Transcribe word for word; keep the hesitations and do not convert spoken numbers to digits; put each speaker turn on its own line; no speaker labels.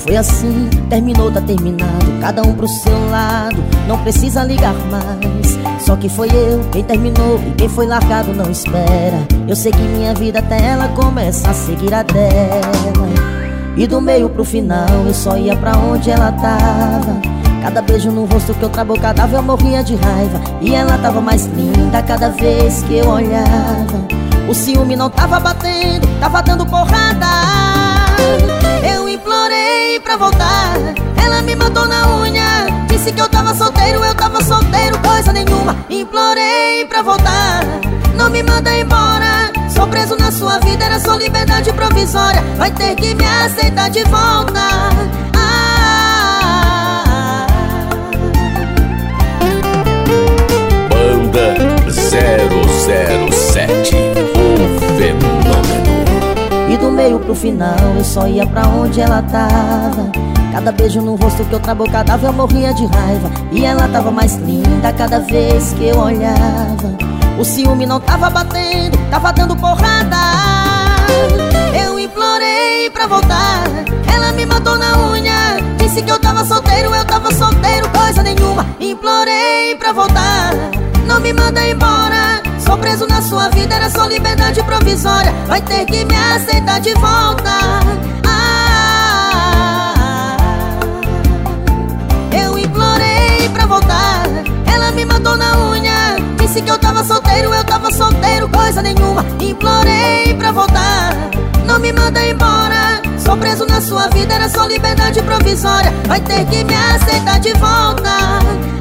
foi assim, terminou, tá terminado, cada um pro seu lado, não precisa ligar mais. Só que foi eu quem terminou e quem foi largado não espera. Eu sei que minha vida até ela começa a seguir a dela. E do meio pro final eu só ia pra onde ela tava. Cada beijo no rosto que outra boca dava eu morria de raiva. E ela tava mais linda cada vez que eu olhava. O ciúme não tava batendo, tava dando porrada. Eu implorei pra voltar, ela me matou na unha. Disse que eu tava solteiro, eu tava solteiro, coisa nenhuma. Implorei pra voltar, não me manda embora. Sou preso na sua vida, era só liberdade provisória. Vai ter que me aceitar de volta. ah.
Banda zero zero sete, o fenômeno.
E do meio pro final eu só ia pra onde ela tava. Cada beijo no rosto que outra boca dava eu morria de raiva. E ela tava mais linda cada vez que eu olhava. O ciúme não tava batendo, tava dando porrada. Eu implorei pra voltar, ela me matou na unha. Disse que eu tava solteiro, eu tava solteiro, coisa nenhuma. Implorei pra voltar, não me manda embora. Sou preso na sua vida, era só liberdade provisória. Vai ter que me aceitar de volta. ah. Eu implorei pra voltar, ela me matou na unha. Disse que eu tava solteiro, eu tava solteiro, coisa nenhuma. Implorei pra voltar, não me manda embora. Sou preso na sua vida, era só liberdade provisória. Vai ter que me aceitar de volta.